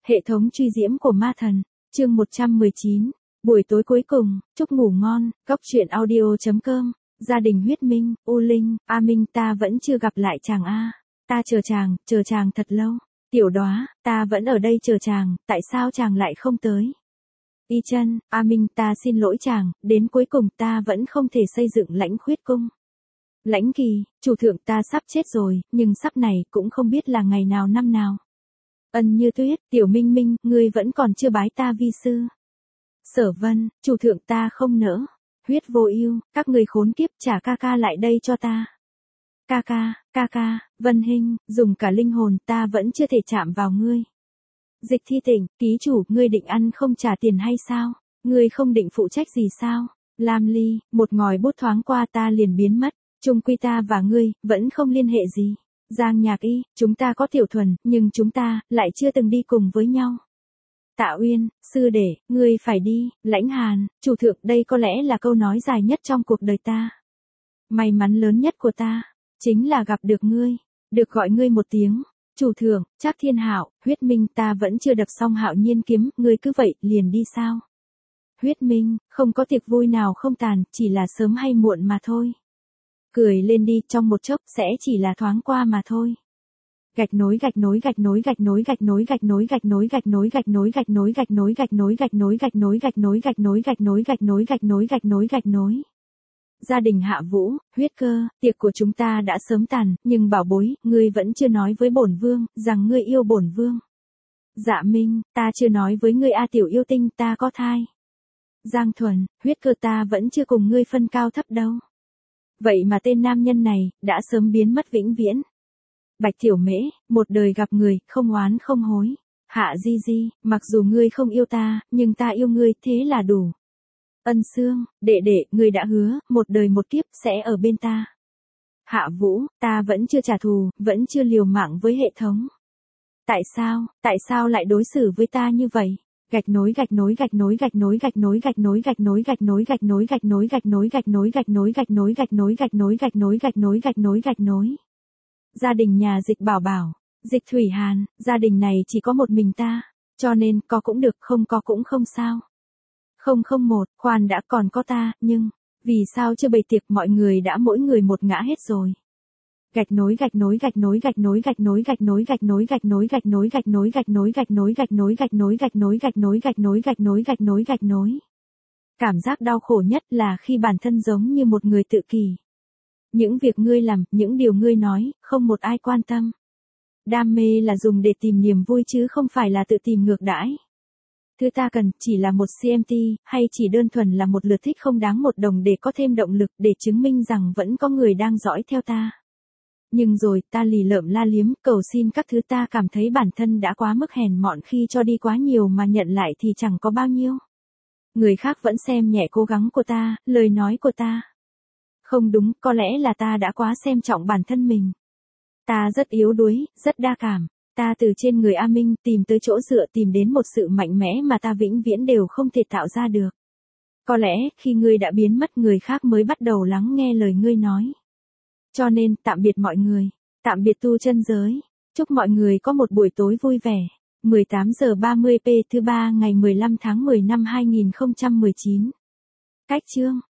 Hệ thống truy diễm của ma thần, chương 119, buổi tối cuối cùng, chúc ngủ ngon, góc truyện audio.com, gia đình huyết minh, U Linh, A Minh ta vẫn chưa gặp lại chàng a, ta chờ chàng thật lâu, tiểu đóa, ta vẫn ở đây chờ chàng, tại sao chàng lại không tới? Y Chân, A Minh ta xin lỗi chàng, đến cuối cùng ta vẫn không thể xây dựng Lãnh Khuyết cung. Lãnh Kỳ, chủ thượng ta sắp chết rồi, nhưng sắp này cũng không biết là ngày nào năm nào. Ân Như Tuyết, Tiểu Minh Minh, ngươi vẫn còn chưa bái ta vi sư. Sở Vân, chủ thượng ta không nỡ. Huyết Vô Ưu, các ngươi khốn kiếp, trả ca ca lại đây cho ta. Ca ca, Vân Hinh, dùng cả linh hồn ta vẫn chưa thể chạm vào ngươi. Dịch Thi Tịnh, ký chủ, ngươi định ăn không trả tiền hay sao? Ngươi không định phụ trách gì sao? Lam Ly, một ngòi bút thoáng qua ta liền biến mất, chung quy ta và ngươi vẫn không liên hệ gì. Giang Nhạc Y, chúng ta có Tiểu Thuần, nhưng chúng ta lại chưa từng đi cùng với nhau. Tạ Uyên, sư đệ, ngươi phải đi. Lãnh Hàn, chủ thượng, đây có lẽ là câu nói dài nhất trong cuộc đời ta. May mắn lớn nhất của ta chính là gặp được ngươi, được gọi ngươi một tiếng chủ thượng. Trác Thiên Hạo, Huyết Minh, ta vẫn chưa đập xong Hạo Nhiên kiếm, ngươi cứ vậy liền đi sao? Huyết Minh, không có tiệc vui nào không tàn, chỉ là sớm hay muộn mà thôi. Cười lên đi, trong một chốc sẽ chỉ là thoáng qua mà thôi. Gạch nối. Gia đình Hạ Vũ, Huyết Cơ, tiệc của chúng ta đã sớm tàn, nhưng bảo bối, ngươi vẫn chưa nói với bổn vương rằng ngươi yêu bổn vương. Dạ Minh, ta chưa nói với ngươi a tiểu yêu tinh, ta có thai. Giang Thuần, Huyết Cơ, ta vẫn chưa cùng ngươi phân cao thấp đâu. Vậy mà tên nam nhân này đã sớm biến mất vĩnh viễn. Bạch Tiểu Mễ, một đời gặp người, không oán không hối. Hạ Di Di, mặc dù ngươi không yêu ta, nhưng ta yêu ngươi, thế là đủ. Ân Sương, đệ đệ, ngươi đã hứa, một đời một kiếp sẽ ở bên ta. Hạ Vũ, ta vẫn chưa trả thù, vẫn chưa liều mạng với hệ thống. Tại sao lại đối xử với ta như vậy? Gạch nối. Gia đình nhà Dịch Bảo Bảo, Dịch Thủy Hàn, gia đình này chỉ có một mình ta, cho nên có cũng được, không có cũng không sao. 001, khoan đã, còn có ta, nhưng vì sao chưa bày tiệc, mọi người đã mỗi người một ngã hết rồi. Gạch nối. Cảm giác đau khổ nhất là khi bản thân giống như một người tự kỷ. Những việc ngươi làm, những điều ngươi nói, không một ai quan tâm. Đam mê là dùng để tìm niềm vui chứ không phải là tự tìm ngược đãi. Thứ ta cần chỉ là một CMT, hay chỉ đơn thuần là một lượt thích không đáng một đồng để có thêm động lực để chứng minh rằng vẫn có người đang dõi theo ta. Nhưng rồi ta lì lợm la liếm cầu xin các thứ, ta cảm thấy bản thân đã quá mức hèn mọn khi cho đi quá nhiều mà nhận lại thì chẳng có bao nhiêu. Người khác vẫn xem nhẹ cố gắng của ta, lời nói của ta. Không đúng, có lẽ là ta đã quá xem trọng bản thân mình. Ta rất yếu đuối, rất đa cảm. Ta từ trên người A Minh tìm tới chỗ dựa, tìm đến một sự mạnh mẽ mà ta vĩnh viễn đều không thể tạo ra được. Có lẽ khi ngươi đã biến mất, người khác mới bắt đầu lắng nghe lời ngươi nói. Cho nên, tạm biệt mọi người. Tạm biệt tu chân giới. Chúc mọi người có một buổi tối vui vẻ. 18:30 p thứ ba ngày 15 tháng 10 năm 2019. Cách chương.